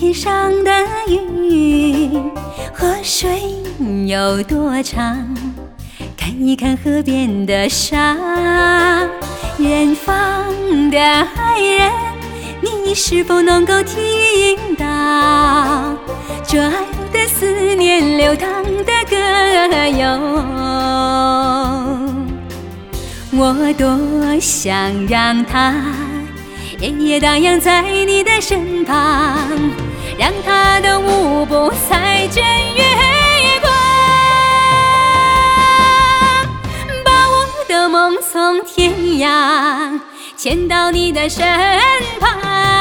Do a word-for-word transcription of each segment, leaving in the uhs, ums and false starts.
天上的云，河水有多长？看一看河边的沙，远方的爱人，你是否能够听到这爱的思念流淌的歌谣？我多想让它夜夜荡漾在你的身旁，让它的舞步踩着月光，把我的梦从天涯牵到你的身旁。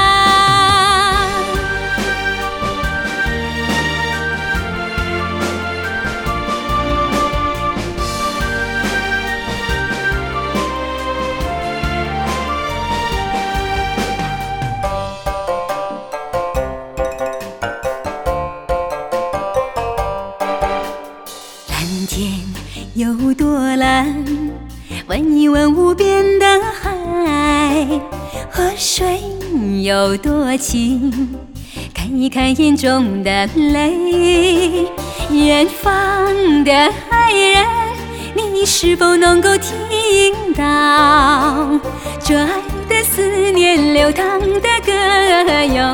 蓝天有多蓝？问一问无边的海。河水有多清？看一看眼中的泪。远方的爱人，你是否能够听到这爱的思念流淌的歌谣？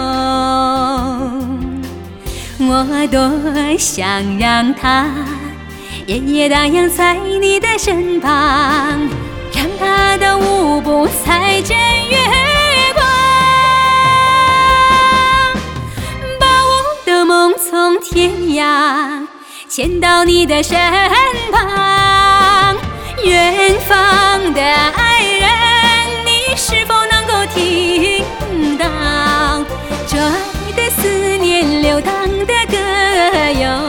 我多想让它夜夜荡漾在你的身旁，让它的舞步踩着月光，把我的梦从天涯牵到你的身旁。远方的爱人，你是否能够听到这爱的思念流淌的歌谣？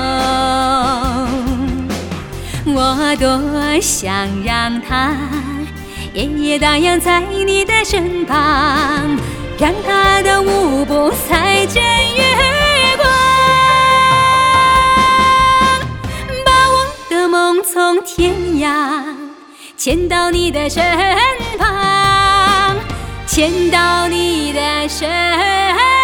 我多想让它夜夜荡漾在你的身旁，让它的舞步踩着月光，把我的梦从天涯牵到你的身旁，牵到你的身旁。